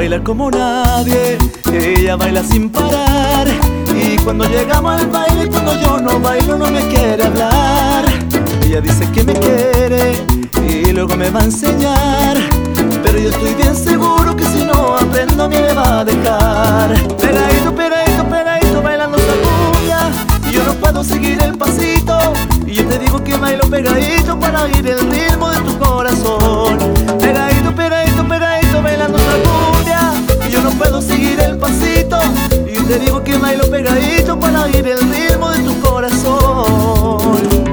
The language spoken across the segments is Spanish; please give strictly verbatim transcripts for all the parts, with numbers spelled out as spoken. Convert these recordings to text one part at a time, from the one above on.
baila como nadie, ella baila sin parar. Y cuando llegamos al baile, cuando yo no bailo, no me quiere hablar. Ella dice que me quiere y luego me va a enseñar, pero yo estoy bien seguro que si no aprendo a mí me va a dejar. Pegadito, pegadito, pegadito, bailando esta cumbia, y yo no puedo seguir el pasito. Y yo te digo que bailo pegadito para ir el ritmo de tu corazón. Pegadito, pegadito, pegadito, bailando esta cumbia, y yo no puedo seguir el pasito. Y yo te digo que bailo pegadito para ir el ritmo de tu corazón.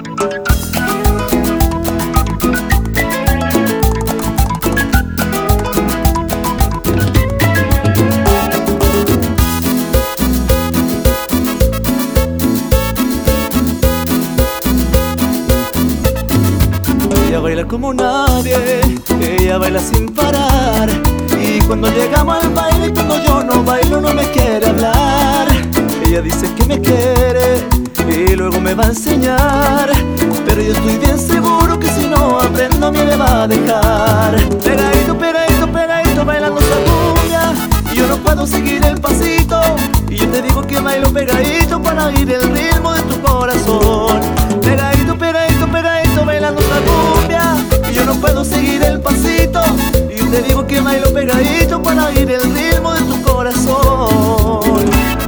Ella baila como nadie, ella baila sin parar. Y cuando llegamos al baile, cuando yo no bailo, no me quiere hablar. Ella dice que me quiere y luego me va a enseñar, pero yo estoy bien seguro que si no aprendo a mí me va a dejar. Pegadito, pegadito, pegadito, bailando esa cumbia, y yo no puedo seguir el pasito. Y yo te digo que bailo pegadito para ir el ritmo de tu corazón. Pegadito, pegadito, pegadito, bailando esa cumbia, y yo no puedo seguir el pasito. Y yo te digo que bailo pegadito para ir el ritmo de tu corazón.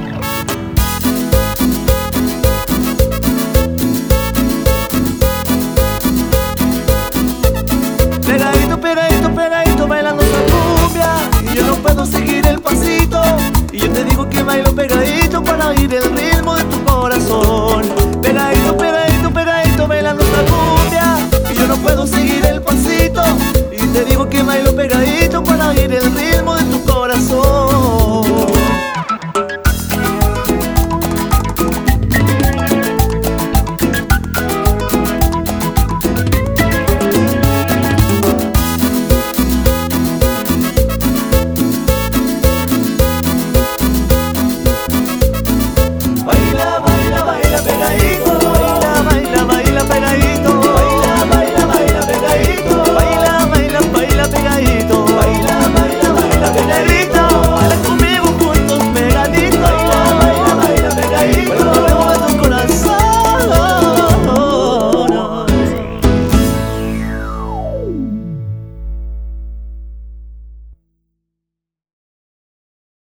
Pegadito, pegadito, pegadito, bailando esa cumbia, y yo no puedo seguir el pasito. Y yo te digo que bailo pegadito para ir el ritmo de tu corazón. Pegadito, pegadito,